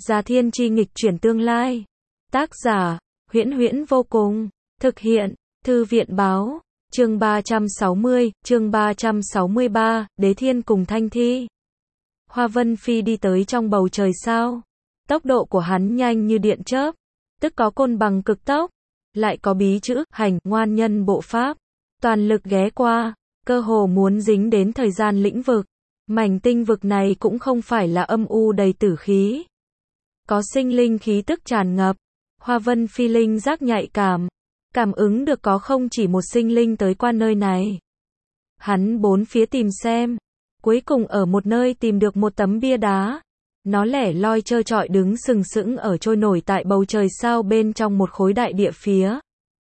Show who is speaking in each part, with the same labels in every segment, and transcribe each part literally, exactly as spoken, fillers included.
Speaker 1: Gia Thiên Chi nghịch chuyển tương lai. Tác giả, Huyễn Huyễn vô cùng. Thực hiện, Thư viện báo. Chương ba trăm sáu mươi, chương ba trăm sáu mươi ba, Đế Thiên cùng Thanh Thi. Hoa Vân Phi đi tới trong bầu trời sao. Tốc độ của hắn nhanh như điện chớp, tức có côn bằng cực tốc, lại có bí chữ, hành, ngoan nhân bộ pháp. Toàn lực ghé qua, cơ hồ muốn dính đến thời gian lĩnh vực. Mảnh tinh vực này cũng không phải là âm u đầy tử khí. Có sinh linh khí tức tràn ngập. Hoa Vân Phi linh giác nhạy cảm. Cảm ứng được có không chỉ một sinh linh tới qua nơi này. Hắn bốn phía tìm xem. Cuối cùng ở một nơi tìm được một tấm bia đá. Nó lẻ loi trơ trọi đứng sừng sững ở trôi nổi tại bầu trời sao bên trong một khối đại địa phía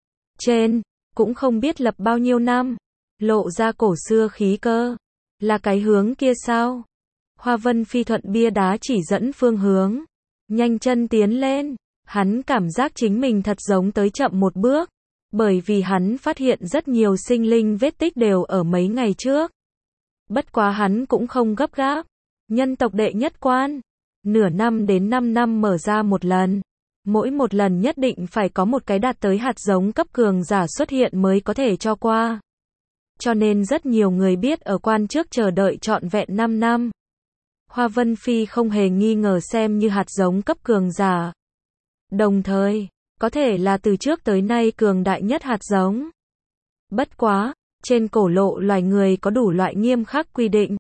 Speaker 1: trên. Cũng không biết lập bao nhiêu năm. Lộ ra cổ xưa khí cơ. Là cái hướng kia sao? Hoa Vân Phi thuận bia đá chỉ dẫn phương hướng. Nhanh chân tiến lên. Hắn cảm giác chính mình thật giống tới chậm một bước. Bởi vì hắn phát hiện rất nhiều sinh linh vết tích đều ở mấy ngày trước. Bất quá hắn cũng không gấp gáp. Nhân tộc đệ nhất quan. Nửa năm đến năm năm mở ra một lần. Mỗi một lần nhất định phải có một cái đạt tới hạt giống cấp cường giả xuất hiện mới có thể cho qua. Cho nên rất nhiều người biết ở quan trước chờ đợi trọn vẹn năm năm. Hoa Vân Phi không hề nghi ngờ xem như hạt giống cấp cường giả. Đồng thời, có thể là từ trước tới nay cường đại nhất hạt giống. Bất quá, trên cổ lộ loài người có đủ loại nghiêm khắc quy định.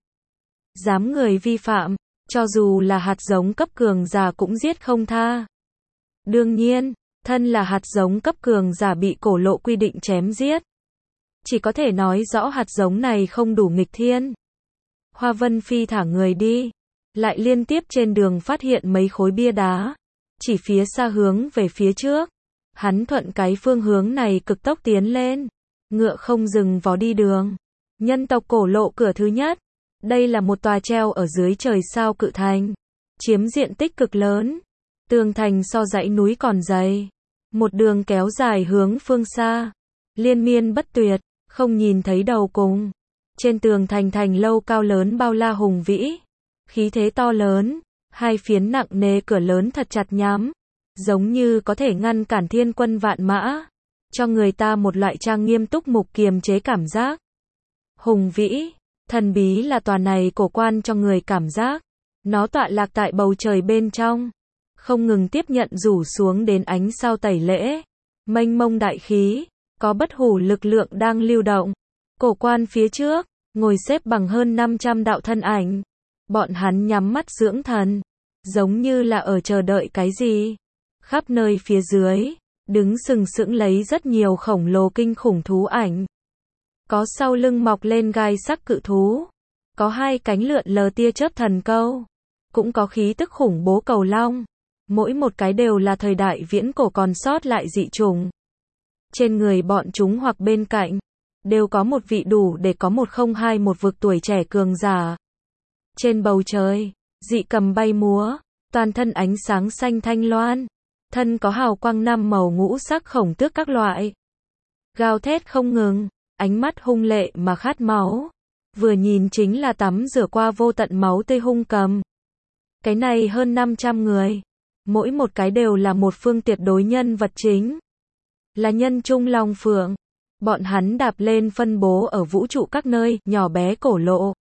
Speaker 1: Dám người vi phạm, cho dù là hạt giống cấp cường giả cũng giết không tha. Đương nhiên, thân là hạt giống cấp cường giả bị cổ lộ quy định chém giết. Chỉ có thể nói rõ hạt giống này không đủ nghịch thiên. Hoa Vân Phi thả người đi. Lại liên tiếp trên đường phát hiện mấy khối bia đá. Chỉ phía xa hướng về phía trước. Hắn thuận cái phương hướng này cực tốc tiến lên. Ngựa không dừng vó đi đường. Nhân tộc cổ lộ cửa thứ nhất. Đây là một tòa treo ở dưới trời sao cự thành. Chiếm diện tích cực lớn. Tường thành so dãy núi còn dày. Một đường kéo dài hướng phương xa. Liên miên bất tuyệt. Không nhìn thấy đầu cùng. Trên tường thành thành lâu cao lớn bao la hùng vĩ. Khí thế to lớn. Hai phiến nặng nề cửa lớn thật chặt nhắm. Giống như có thể ngăn cản thiên quân vạn mã. Cho người ta một loại trang nghiêm túc mục kiềm chế cảm giác. Hùng vĩ. Thần bí là tòa này cổ quan cho người cảm giác. Nó tọa lạc tại bầu trời bên trong. Không ngừng tiếp nhận rủ xuống đến ánh sao tẩy lễ. Mênh mông đại khí. Có bất hủ lực lượng đang lưu động. Cổ quan phía trước, ngồi xếp bằng hơn năm trăm đạo thân ảnh. Bọn hắn nhắm mắt dưỡng thần. Giống như là ở chờ đợi cái gì. Khắp nơi phía dưới, đứng sừng sững lấy rất nhiều khổng lồ kinh khủng thú ảnh. Có sau lưng mọc lên gai sắc cự thú. Có hai cánh lượn lờ tia chớp thần câu. Cũng có khí tức khủng bố cầu long. Mỗi một cái đều là thời đại viễn cổ còn sót lại dị chủng. Trên người bọn chúng hoặc bên cạnh, đều có một vị đủ để có một không hai một vực tuổi trẻ cường giả. Trên bầu trời, dị cầm bay múa, toàn thân ánh sáng xanh thanh loan, thân có hào quang năm màu ngũ sắc khổng tước các loại. Gào thét không ngừng, ánh mắt hung lệ mà khát máu. Vừa nhìn chính là tắm rửa qua vô tận máu tươi hung cầm. Cái này hơn năm trăm người, mỗi một cái đều là một phương tuyệt đối nhân vật chính. Là nhân trung long phượng. Bọn hắn đạp lên phân bố ở vũ trụ các nơi, nhỏ bé cổ lộ.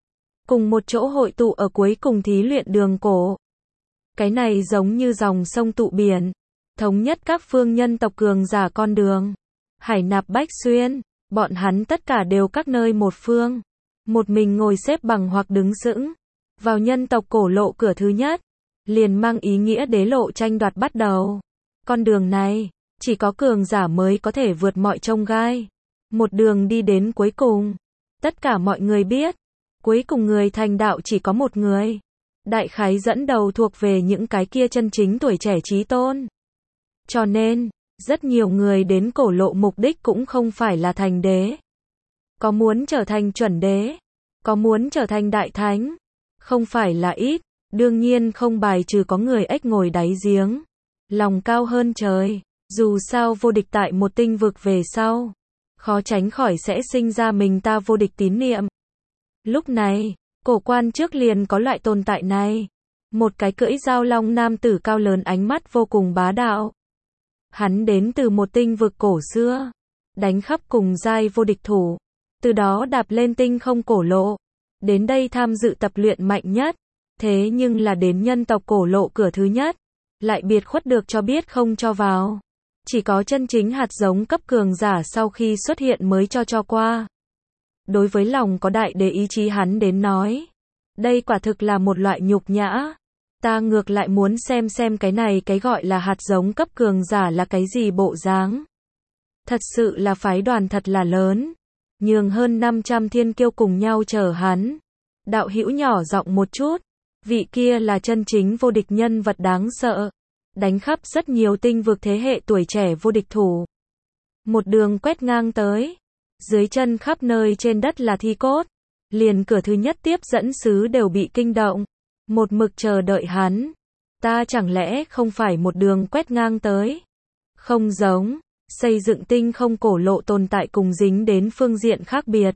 Speaker 1: Cùng một chỗ hội tụ ở cuối cùng thí luyện đường cổ. Cái này giống như dòng sông tụ biển. Thống nhất các phương nhân tộc cường giả con đường. Hải nạp bách xuyên. Bọn hắn tất cả đều các nơi một phương. Một mình ngồi xếp bằng hoặc đứng sững. Vào nhân tộc cổ lộ cửa thứ nhất. Liền mang ý nghĩa đế lộ tranh đoạt bắt đầu. Con đường này. Chỉ có cường giả mới có thể vượt mọi chông gai. Một đường đi đến cuối cùng. Tất cả mọi người biết. Cuối cùng người thành đạo chỉ có một người. Đại khái dẫn đầu thuộc về những cái kia chân chính tuổi trẻ chí tôn. Cho nên, rất nhiều người đến cổ lộ mục đích cũng không phải là thành đế. Có muốn trở thành chuẩn đế. Có muốn trở thành đại thánh. Không phải là ít. Đương nhiên không bài trừ có người ếch ngồi đáy giếng. Lòng cao hơn trời. Dù sao vô địch tại một tinh vực về sau, khó tránh khỏi sẽ sinh ra mình ta vô địch tín niệm. Lúc này, cổ quan trước liền có loại tồn tại này. Một cái cưỡi dao long nam tử cao lớn ánh mắt vô cùng bá đạo. Hắn đến từ một tinh vực cổ xưa, đánh khắp cùng giai vô địch thủ, từ đó đạp lên tinh không cổ lộ, đến đây tham dự tập luyện mạnh nhất, thế nhưng là đến nhân tộc cổ lộ cửa thứ nhất, lại biệt khuất được cho biết không cho vào. Chỉ có chân chính hạt giống cấp cường giả sau khi xuất hiện mới cho cho qua. Đối với lòng có đại đế ý chí hắn đến nói, đây quả thực là một loại nhục nhã. Ta ngược lại muốn xem xem cái này cái gọi là hạt giống cấp cường giả là cái gì bộ dáng. Thật sự là phái đoàn thật là lớn, nhường hơn năm trăm thiên kiêu cùng nhau chờ hắn. Đạo hữu nhỏ giọng một chút, vị kia là chân chính vô địch nhân vật đáng sợ, đánh khắp rất nhiều tinh vực thế hệ tuổi trẻ vô địch thủ. Một đường quét ngang tới, dưới chân khắp nơi trên đất là thi cốt, liền cửa thứ nhất tiếp dẫn sứ đều bị kinh động, một mực chờ đợi hắn. Ta chẳng lẽ không phải một đường quét ngang tới? Không giống, xây dựng tinh không cổ lộ tồn tại cùng dính đến phương diện khác biệt.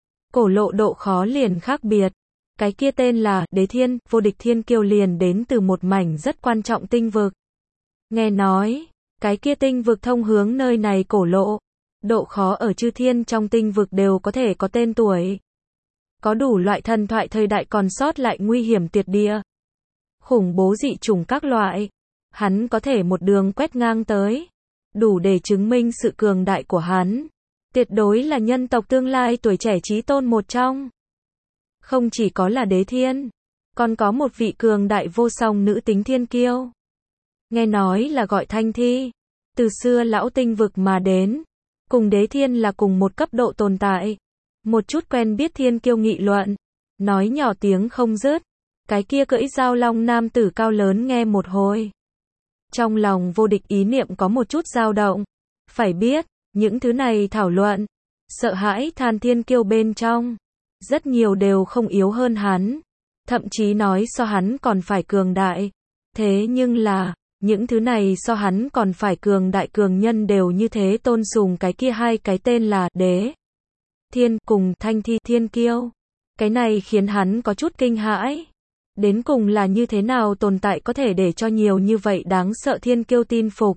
Speaker 1: Cổ lộ độ khó liền khác biệt. Cái kia tên là Đế Thiên, vô địch thiên kiêu liền đến từ một mảnh rất quan trọng tinh vực. Nghe nói, cái kia tinh vực thông hướng nơi này cổ lộ, độ khó ở chư thiên trong tinh vực đều có thể có tên tuổi. Có đủ loại thần thoại thời đại còn sót lại nguy hiểm tuyệt địa. Khủng bố dị chủng các loại. Hắn có thể một đường quét ngang tới. Đủ để chứng minh sự cường đại của hắn. Tuyệt đối là nhân tộc tương lai tuổi trẻ chí tôn một trong. Không chỉ có là Đế Thiên, còn có một vị cường đại vô song nữ tính thiên kiêu. Nghe nói là gọi Thanh Thi. Từ xưa lão tinh vực mà đến. Cùng Đế Thiên là cùng một cấp độ tồn tại. Một chút quen biết thiên kiêu nghị luận, nói nhỏ tiếng không dứt. Cái kia cưỡi dao long nam tử cao lớn nghe một hồi. Trong lòng vô địch ý niệm có một chút dao động. Phải biết, những thứ này thảo luận, sợ hãi than thiên kiêu bên trong. Rất nhiều đều không yếu hơn hắn. Thậm chí nói so hắn còn phải cường đại. Thế nhưng là, những thứ này so hắn còn phải cường đại cường nhân đều như thế tôn sùng cái kia hai cái tên là Đế Thiên cùng Thanh Thi thiên kiêu. Cái này khiến hắn có chút kinh hãi. Đến cùng là như thế nào tồn tại có thể để cho nhiều như vậy đáng sợ thiên kiêu tin phục.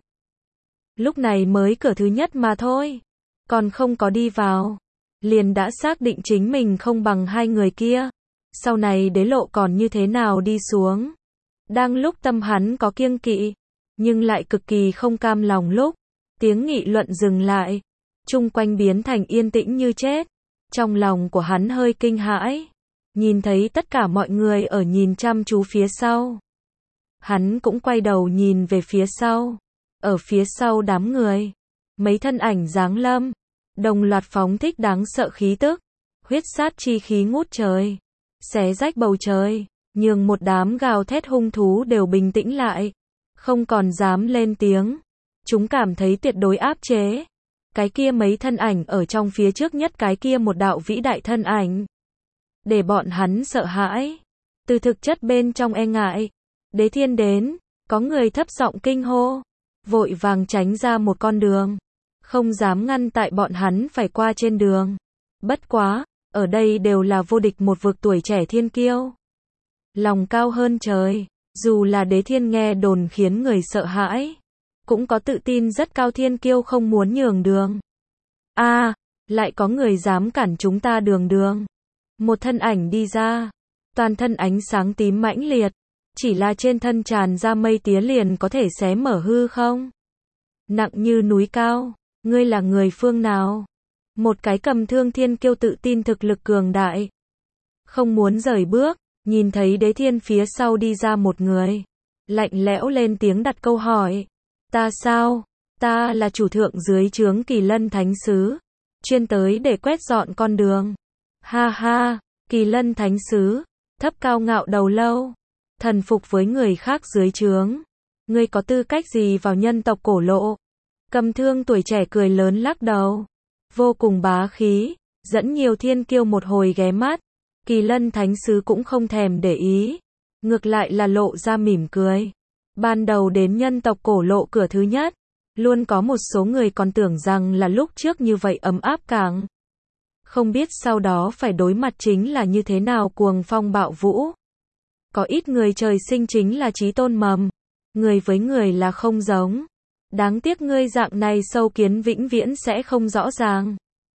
Speaker 1: Lúc này mới cửa thứ nhất mà thôi. Còn không có đi vào. Liền đã xác định chính mình không bằng hai người kia. Sau này đế lộ còn như thế nào đi xuống. Đang lúc tâm hắn có kiêng kỵ, nhưng lại cực kỳ không cam lòng lúc. Tiếng nghị luận dừng lại. Chung quanh biến thành yên tĩnh như chết. Trong lòng của hắn hơi kinh hãi. Nhìn thấy tất cả mọi người ở nhìn chăm chú phía sau. Hắn cũng quay đầu nhìn về phía sau. Ở phía sau đám người. Mấy thân ảnh giáng lâm. Đồng loạt phóng thích đáng sợ khí tức. Huyết sát chi khí ngút trời. Xé rách bầu trời. Nhường một đám gào thét hung thú đều bình tĩnh lại. Không còn dám lên tiếng. Chúng cảm thấy tuyệt đối áp chế. Cái kia mấy thân ảnh ở trong phía trước nhất cái kia một đạo vĩ đại thân ảnh. Để bọn hắn sợ hãi. Từ thực chất bên trong e ngại. Đế Thiên đến. Có người thấp giọng kinh hô. Vội vàng tránh ra một con đường. Không dám ngăn tại bọn hắn phải qua trên đường. Bất quá, ở đây đều là vô địch một vực tuổi trẻ thiên kiêu. Lòng cao hơn trời. Dù là Đế Thiên nghe đồn khiến người sợ hãi. Cũng có tự tin rất cao thiên kiêu không muốn nhường đường. A, à, lại có người dám cản chúng ta đường đường. Một thân ảnh đi ra. Toàn thân ánh sáng tím mãnh liệt. Chỉ là trên thân tràn ra mây tía liền có thể xé mở hư không. Nặng như núi cao. Ngươi là người phương nào? Một cái cầm thương thiên kiêu tự tin thực lực cường đại. Không muốn rời bước. Nhìn thấy Đế Thiên phía sau đi ra một người. Lạnh lẽo lên tiếng đặt câu hỏi. Ta sao? Ta là chủ thượng dưới trướng Kỳ Lân Thánh Sứ. Chuyên tới để quét dọn con đường. Ha ha, Kỳ Lân Thánh Sứ. Thấp cao ngạo đầu lâu. Thần phục với người khác dưới trướng. Ngươi có tư cách gì vào nhân tộc cổ lộ? Cầm thương tuổi trẻ cười lớn lắc đầu. Vô cùng bá khí. Dẫn nhiều thiên kiêu một hồi ghé mắt. Kỳ Lân Thánh Sứ cũng không thèm để ý. Ngược lại là lộ ra mỉm cười. Ban đầu đến nhân tộc cổ lộ cửa thứ nhất. Luôn có một số người còn tưởng rằng là lúc trước như vậy ấm áp càng. Không biết sau đó phải đối mặt chính là như thế nào cuồng phong bạo vũ. Có ít người trời sinh chính là chí tôn mầm. Người với người là không giống. Đáng tiếc ngươi dạng này sâu kiến vĩnh viễn sẽ không rõ ràng.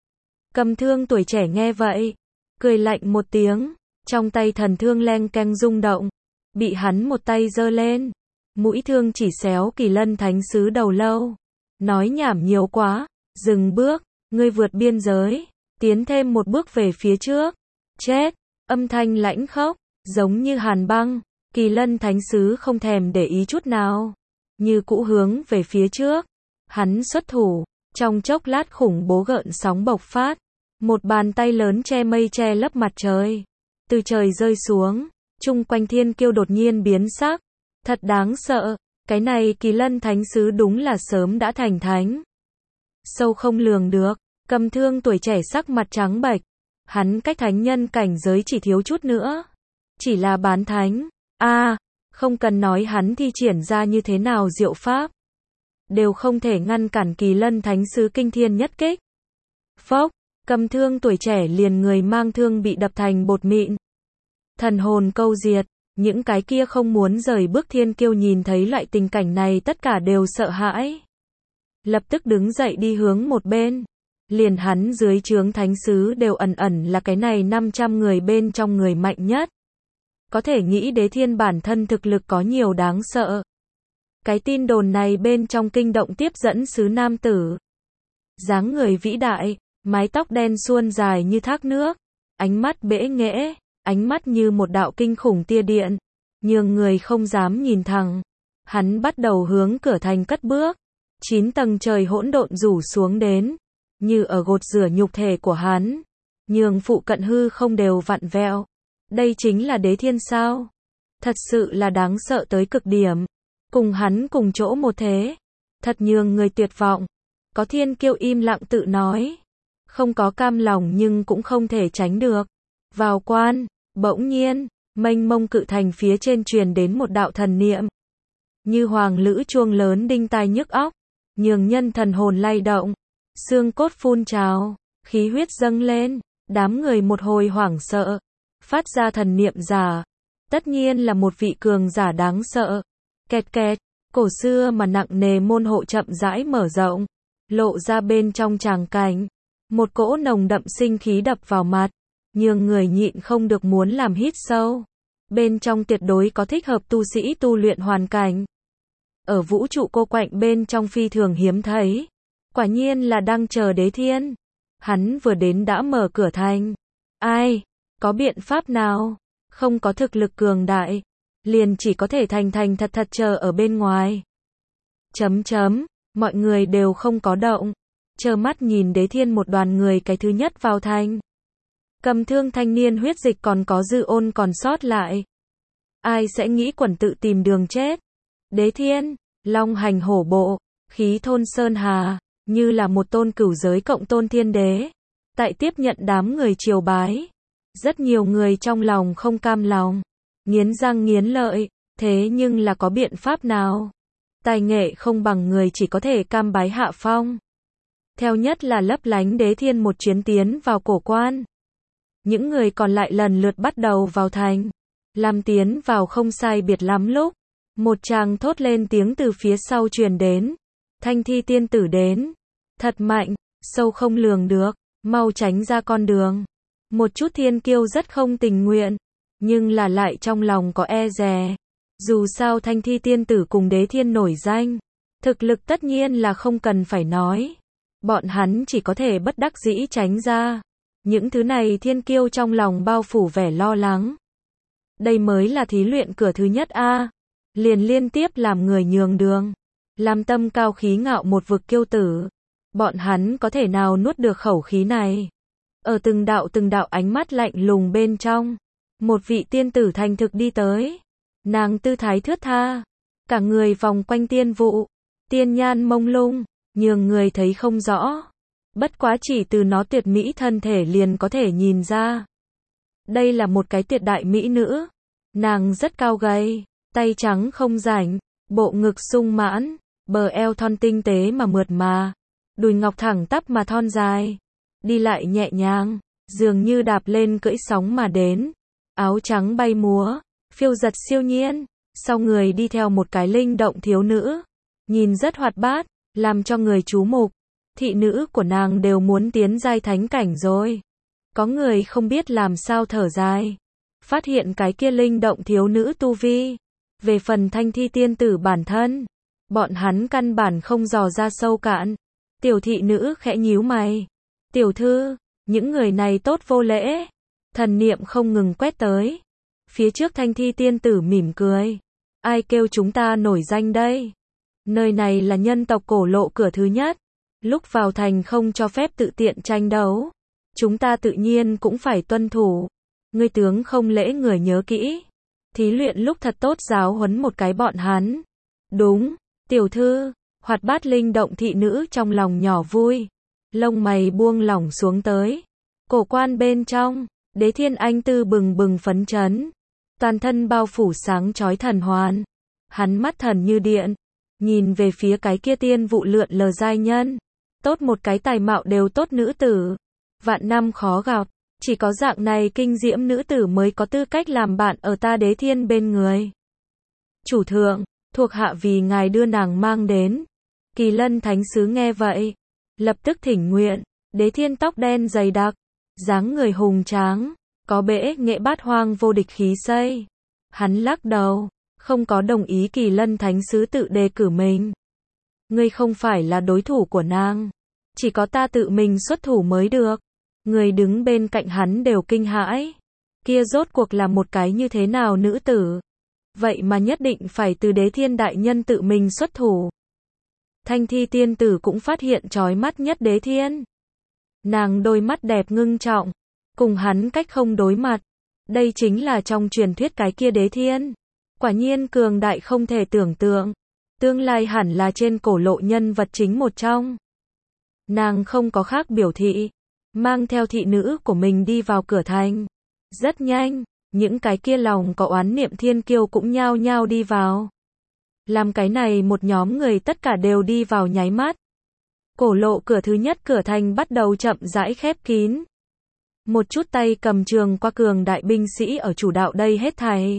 Speaker 1: Cầm thương tuổi trẻ nghe vậy, cười lạnh một tiếng, trong tay thần thương leng keng rung động, bị hắn một tay giơ lên, mũi thương chỉ xéo Kỳ Lân Thánh Sứ đầu lâu. Nói nhảm nhiều quá, dừng bước, ngươi vượt biên giới, tiến thêm một bước về phía trước. Chết, âm thanh lãnh khốc, giống như hàn băng, Kỳ Lân Thánh Sứ không thèm để ý chút nào, như cũ hướng về phía trước. Hắn xuất thủ, trong chốc lát khủng bố gợn sóng bộc phát, một bàn tay lớn che mây che lấp mặt trời, từ trời rơi xuống, chung quanh thiên kiêu đột nhiên biến sắc, thật đáng sợ, cái này Kỳ Lân Thánh Sứ đúng là sớm đã thành thánh. Sâu không lường được, Cầm thương tuổi trẻ sắc mặt trắng bệch, hắn cách thánh nhân cảnh giới chỉ thiếu chút nữa, chỉ là bán thánh, a, à, không cần nói hắn thi triển ra như thế nào diệu pháp, đều không thể ngăn cản Kỳ Lân Thánh Sứ kinh thiên nhất kích. Phốc, Cầm thương tuổi trẻ liền người mang thương bị đập thành bột mịn. Thần hồn câu diệt, những cái kia không muốn rời bước thiên kiêu nhìn thấy loại tình cảnh này tất cả đều sợ hãi. Lập tức đứng dậy đi hướng một bên. Liền hắn dưới trướng thánh sứ đều ẩn ẩn là cái này năm trăm người bên trong người mạnh nhất. Có thể nghĩ Đế Thiên bản thân thực lực có nhiều đáng sợ. Cái tin đồn này bên trong kinh động tiếp dẫn sứ nam tử. Dáng người vĩ đại, mái tóc đen suôn dài như thác nước, ánh mắt bẽ nghễ, ánh mắt như một đạo kinh khủng tia điện, nhường người không dám nhìn thẳng. Hắn bắt đầu hướng cửa thành cất bước, chín tầng trời hỗn độn rủ xuống đến, như ở gột rửa nhục thể của hắn, nhường phụ cận hư không đều vặn vẹo. Đây chính là Đế Thiên sao? Thật sự là đáng sợ tới cực điểm. Cùng hắn cùng chỗ một thế, thật nhường người tuyệt vọng. Có thiên kiêu im lặng tự nói, không có cam lòng nhưng cũng không thể tránh được. Vào quan, bỗng nhiên, mênh mông cự thành phía trên truyền đến một đạo thần niệm, như hoàng lữ chuông lớn đinh tai nhức óc, nhường nhân thần hồn lay động, xương cốt phun trào, khí huyết dâng lên, đám người một hồi hoảng sợ, phát ra thần niệm giả, tất nhiên là một vị cường giả đáng sợ. Kẹt kẹt, cổ xưa mà nặng nề môn hộ chậm rãi mở rộng, lộ ra bên trong tràng cảnh, một cỗ nồng đậm sinh khí đập vào mặt, nhường người nhịn không được muốn làm hít sâu. Bên trong tuyệt đối có thích hợp tu sĩ tu luyện hoàn cảnh. Ở vũ trụ cô quạnh bên trong phi thường hiếm thấy. Quả nhiên là đang chờ Đế Thiên. Hắn vừa đến đã mở cửa thành. Ai? Có biện pháp nào? Không có thực lực cường đại, liền chỉ có thể thành thành thật thật chờ ở bên ngoài. Chấm chấm, mọi người đều không có động, chờ mắt nhìn Đế Thiên một đoàn người cái thứ nhất vào thành. Cầm thương thanh niên huyết dịch còn có dư ôn còn sót lại. Ai sẽ nghĩ quẩn tự tìm đường chết? Đế Thiên, long hành hổ bộ, khí thôn sơn hà, như là một tôn cửu giới cộng tôn thiên đế. Tại tiếp nhận đám người triều bái. Rất nhiều người trong lòng không cam lòng, nghiến răng nghiến lợi, thế nhưng là có biện pháp nào? Tài nghệ không bằng người chỉ có thể cam bái hạ phong. Theo nhất là lấp lánh Đế Thiên một chuyến tiến vào cổ quan. Những người còn lại lần lượt bắt đầu vào thành. Làm tiến vào không sai biệt lắm lúc. Một chàng thốt lên tiếng từ phía sau truyền đến. Thanh thi tiên tử đến. Thật mạnh, sâu không lường được, mau tránh ra con đường. Một chút thiên kiêu rất không tình nguyện, nhưng là lại trong lòng có e dè. Dù sao thanh thi tiên tử cùng Đế Thiên nổi danh, thực lực tất nhiên là không cần phải nói. Bọn hắn chỉ có thể bất đắc dĩ tránh ra. Những thứ này thiên kiêu trong lòng bao phủ vẻ lo lắng. Đây mới là thí luyện cửa thứ nhất a. Liền liên tiếp làm người nhường đường, làm tâm cao khí ngạo một vực kiêu tử. Bọn hắn có thể nào nuốt được khẩu khí này? Ở từng đạo từng đạo ánh mắt lạnh lùng bên trong, một vị tiên tử thành thực đi tới. Nàng tư thái thướt tha, cả người vòng quanh tiên vụ, tiên nhan mông lung, nhường người thấy không rõ. Bất quá chỉ từ nó tuyệt mỹ thân thể liền có thể nhìn ra. Đây là một cái tuyệt đại mỹ nữ. Nàng rất cao gầy, tay trắng không rảnh, bộ ngực sung mãn, bờ eo thon tinh tế mà mượt mà, đùi ngọc thẳng tắp mà thon dài. Đi lại nhẹ nhàng, dường như đạp lên cưỡi sóng mà đến. Áo trắng bay múa, phiêu giật siêu nhiên. Sau người đi theo một cái linh động thiếu nữ, nhìn rất hoạt bát, làm cho người chú mục. Thị nữ của nàng đều muốn tiến giai thánh cảnh rồi. Có người không biết làm sao thở dài. Phát hiện cái kia linh động thiếu nữ tu vi. Về phần Thanh Thi tiên tử bản thân, bọn hắn căn bản không dò ra sâu cạn. Tiểu thị nữ khẽ nhíu mày. Tiểu thư, những người này tốt vô lễ. Thần niệm không ngừng quét tới. Phía trước Thanh Thi tiên tử mỉm cười. Ai kêu chúng ta nổi danh đây? Nơi này là nhân tộc cổ lộ cửa thứ nhất. Lúc vào thành không cho phép tự tiện tranh đấu. Chúng ta tự nhiên cũng phải tuân thủ. Ngươi tướng không lễ người nhớ kỹ. Thí luyện lúc thật tốt giáo huấn một cái bọn hắn. Đúng, tiểu thư, hoạt bát linh động thị nữ trong lòng nhỏ vui. Lông mày buông lỏng xuống tới. Cổ quan bên trong, Đế Thiên Anh Tư bừng bừng phấn chấn. Toàn thân bao phủ sáng chói thần hoàn. Hắn mắt thần như điện. Nhìn về phía cái kia tiên vụ lượn lờ giai nhân. Tốt một cái tài mạo đều tốt nữ tử. Vạn năm khó gặp. Chỉ có dạng này kinh diễm nữ tử mới có tư cách làm bạn ở ta Đế Thiên bên người. Chủ thượng, thuộc hạ vì ngài đưa nàng mang đến. Kỳ Lân Thánh Sứ nghe vậy. Lập tức thỉnh nguyện. Đế Thiên tóc đen dày đặc. Dáng người hùng tráng. Có bẽ nghệ bát hoang vô địch khí xây. Hắn lắc đầu. Không có đồng ý Kỳ Lân Thánh Sứ tự đề cử mình. Ngươi không phải là đối thủ của nàng. Chỉ có ta tự mình xuất thủ mới được. Người đứng bên cạnh hắn đều kinh hãi. Kia rốt cuộc là một cái như thế nào nữ tử? Vậy mà nhất định phải từ Đế Thiên đại nhân tự mình xuất thủ. Thanh Thi tiên tử cũng phát hiện chói mắt nhất Đế Thiên. Nàng đôi mắt đẹp ngưng trọng, cùng hắn cách không đối mặt. Đây chính là trong truyền thuyết cái kia Đế Thiên. Quả nhiên cường đại không thể tưởng tượng. Tương lai hẳn là trên cổ lộ nhân vật chính một trong. Nàng không có khác biểu thị. Mang theo thị nữ của mình đi vào cửa thành. Rất nhanh, những cái kia lòng có oán niệm thiên kiêu cũng nhao nhao đi vào. Làm cái này một nhóm người tất cả đều đi vào nháy mắt. Cổ lộ cửa thứ nhất cửa thành bắt đầu chậm rãi khép kín. Một chút tay cầm trường qua cường đại binh sĩ ở chủ đạo đây hết thảy.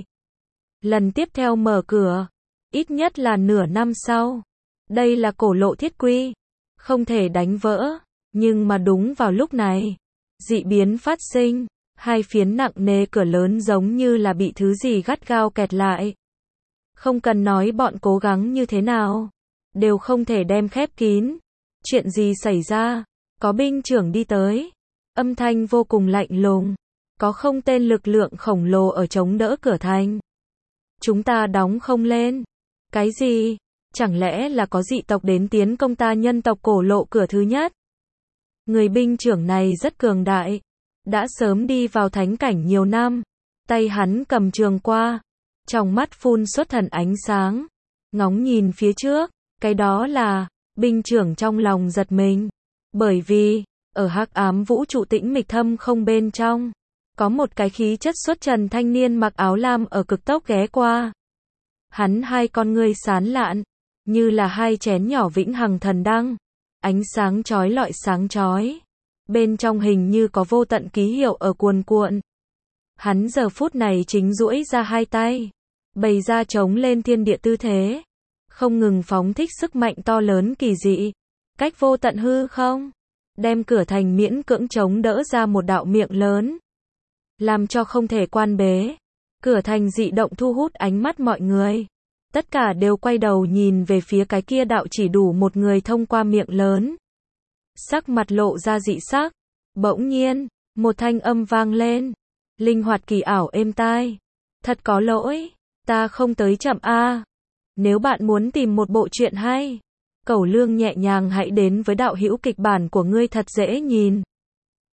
Speaker 1: Lần tiếp theo mở cửa, ít nhất là nửa năm sau. Đây là cổ lộ thiết quy, không thể đánh vỡ. Nhưng mà đúng vào lúc này, dị biến phát sinh, hai phiến nặng nề cửa lớn giống như là bị thứ gì gắt gao kẹt lại. Không cần nói bọn cố gắng như thế nào, đều không thể đem khép kín. Chuyện gì xảy ra? Có binh trưởng đi tới, âm thanh vô cùng lạnh lùng, có không tên lực lượng khổng lồ ở chống đỡ cửa thành. Chúng ta đóng không lên. Cái gì? Chẳng lẽ là có dị tộc đến tiến công ta nhân tộc cổ lộ cửa thứ nhất? Người binh trưởng này rất cường đại, đã sớm đi vào thánh cảnh nhiều năm, tay hắn cầm trường qua, trong mắt phun xuất thần ánh sáng, ngóng nhìn phía trước, cái đó là, binh trưởng trong lòng giật mình, bởi vì, ở hắc ám vũ trụ tĩnh mịch thâm không bên trong, có một cái khí chất xuất trần thanh niên mặc áo lam ở cực tốc ghé qua. Hắn hai con ngươi sáng lạn, như là hai chén nhỏ vĩnh hằng thần đăng. Ánh sáng chói lọi sáng chói. Bên trong hình như có vô tận ký hiệu ở cuồn cuộn. Hắn giờ phút này chính duỗi ra hai tay. Bày ra chống lên thiên địa tư thế. Không ngừng phóng thích sức mạnh to lớn kỳ dị. Cách vô tận hư không. Đem cửa thành miễn cưỡng chống đỡ ra một đạo miệng lớn. Làm cho không thể quan bế. Cửa thành dị động thu hút ánh mắt mọi người. Tất cả đều quay đầu nhìn về phía cái kia đạo chỉ đủ một người thông qua miệng lớn. Sắc mặt lộ ra dị sắc. Bỗng nhiên, một thanh âm vang lên. Linh hoạt kỳ ảo êm tai. Thật có lỗi, ta không tới chậm a. Nếu bạn muốn tìm một bộ truyện hay, Cẩu Lương nhẹ nhàng hãy đến với đạo hữu kịch bản của ngươi thật dễ nhìn.